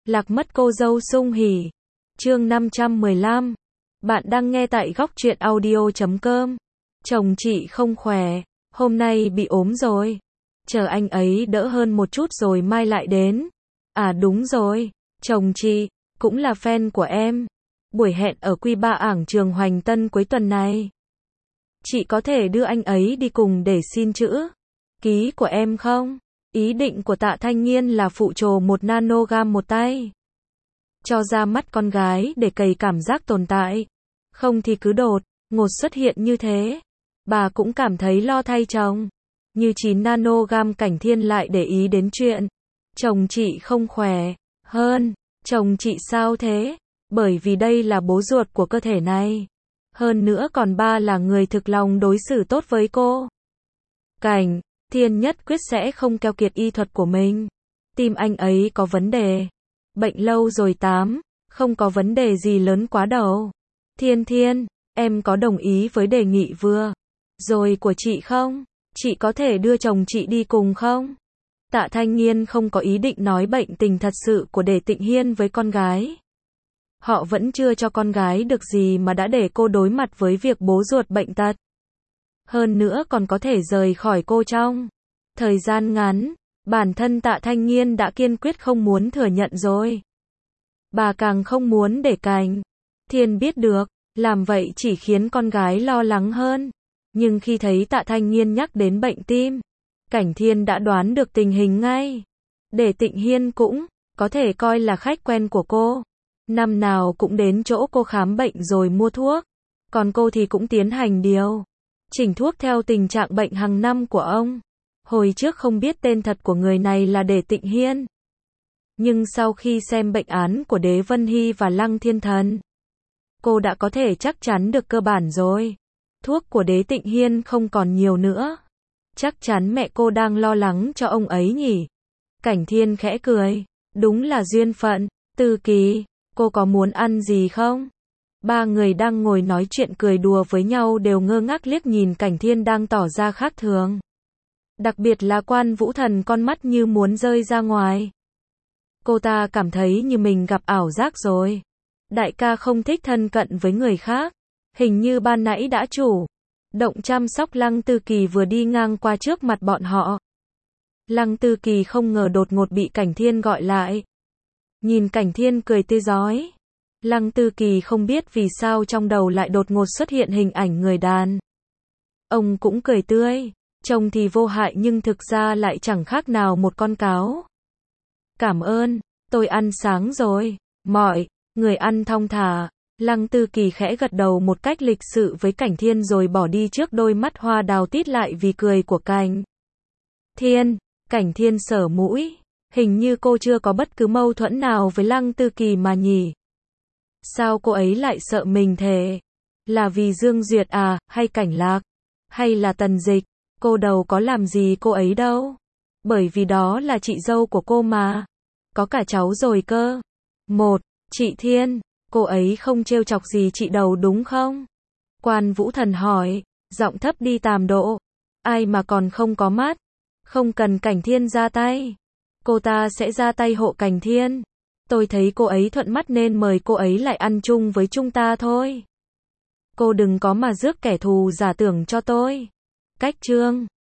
Lạc mất cô dâu sung hỉ. Chương 515. Bạn đang nghe tại góc truyện audio.com. Chồng chị không khỏe, hôm nay bị ốm rồi. Chờ anh ấy đỡ hơn một chút rồi mai lại đến. À đúng rồi, chồng chị cũng là fan của em. Buổi hẹn ở Q3 ảng trường Hoành Tân cuối tuần này. Chị có thể đưa anh ấy đi cùng để xin chữ ký của em không? Ý định của Tạ Thanh Nghiên là phụ trồ 1 nanogam một tay. Cho ra mắt con gái để cày cảm giác tồn tại. Không thì cứ đột ngột xuất hiện như thế. Bà cũng cảm thấy lo thay chồng. Như 9 nanogam Cảnh Thiên lại để ý đến chuyện chồng chị không khỏe hơn. Chồng chị sao thế? Bởi vì đây là bố ruột của cơ thể này. Hơn nữa còn ba là người thực lòng đối xử tốt với cô. Cảnh Thiên nhất quyết sẽ không keo kiệt y thuật của mình. Tim anh ấy có vấn đề. Bệnh lâu rồi không có vấn đề gì lớn quá đâu. Thiên, em có đồng ý với đề nghị vừa rồi của chị không? Chị có thể đưa chồng chị đi cùng không? Tạ Thanh Nghiên không có ý định nói bệnh tình thật sự của Đề Tịnh Hiên với con gái. Họ vẫn chưa cho con gái được gì mà đã để cô đối mặt với việc bố ruột bệnh tật. Hơn nữa còn có thể rời khỏi cô trong thời gian ngắn. Bản thân Tạ Thanh Nghiên đã kiên quyết không muốn thừa nhận rồi. Bà càng không muốn để Cảnh Thiên biết được. Làm vậy chỉ khiến con gái lo lắng hơn. Nhưng khi thấy Tạ Thanh Nghiên nhắc đến bệnh tim, Cảnh Thiên đã đoán được tình hình ngay. Đề Tịnh Hiên cũng có thể coi là khách quen của cô. Năm nào cũng đến chỗ cô khám bệnh rồi mua thuốc. Còn cô thì cũng tiến hành điều chỉnh thuốc theo tình trạng bệnh hàng năm của ông. Hồi trước không biết tên thật của người này là Đề Tịnh Hiên. Nhưng sau khi xem bệnh án của Đế Vân Hy và Lăng Thiên Thần, cô đã có thể chắc chắn được cơ bản rồi. Thuốc của Đế Tịnh Hiên không còn nhiều nữa. Chắc chắn mẹ cô đang lo lắng cho ông ấy nhỉ. Cảnh Thiên khẽ cười. Đúng là duyên phận. Tư Kỳ, cô có muốn ăn gì không? Ba người đang ngồi nói chuyện cười đùa với nhau đều ngơ ngác liếc nhìn Cảnh Thiên đang tỏ ra khác thường. Đặc biệt là Quan Vũ Thần con mắt như muốn rơi ra ngoài. Cô ta cảm thấy như mình gặp ảo giác rồi. Đại ca không thích thân cận với người khác. Hình như ban nãy đã chủ động chăm sóc Lăng Tư Kỳ vừa đi ngang qua trước mặt bọn họ. Lăng Tư Kỳ không ngờ đột ngột bị Cảnh Thiên gọi lại. Nhìn Cảnh Thiên cười tươi rói. Lăng Tư Kỳ không biết vì sao trong đầu lại đột ngột xuất hiện hình ảnh người đàn ông cũng cười tươi. Trông thì vô hại nhưng thực ra lại chẳng khác nào một con cáo. Cảm ơn, tôi ăn sáng rồi. Mọi người ăn thong thả. Lăng Tư Kỳ khẽ gật đầu một cách lịch sự với Cảnh Thiên rồi bỏ đi trước đôi mắt hoa đào tít lại vì cười của Cảnh Thiên. Cảnh Thiên sờ mũi. Hình như cô chưa có bất cứ mâu thuẫn nào với Lăng Tư Kỳ mà nhỉ? Sao cô ấy lại sợ mình thế? Là vì Dương Duyệt à, hay Cảnh Lạc? Hay là Tần Dịch? Cô đâu có làm gì cô ấy đâu. Bởi vì đó là chị dâu của cô mà. Có cả cháu rồi cơ. Chị Thiên, cô ấy không trêu chọc gì chị đâu đúng không? Quan Vũ Thần hỏi, giọng thấp đi tàm độ. Ai mà còn không có mắt? Không cần Cảnh Thiên ra tay. Cô ta sẽ ra tay hộ Cảnh Thiên. Tôi thấy cô ấy thuận mắt nên mời cô ấy lại ăn chung với chúng ta thôi. Cô đừng có mà rước kẻ thù giả tưởng cho tôi. Cách chương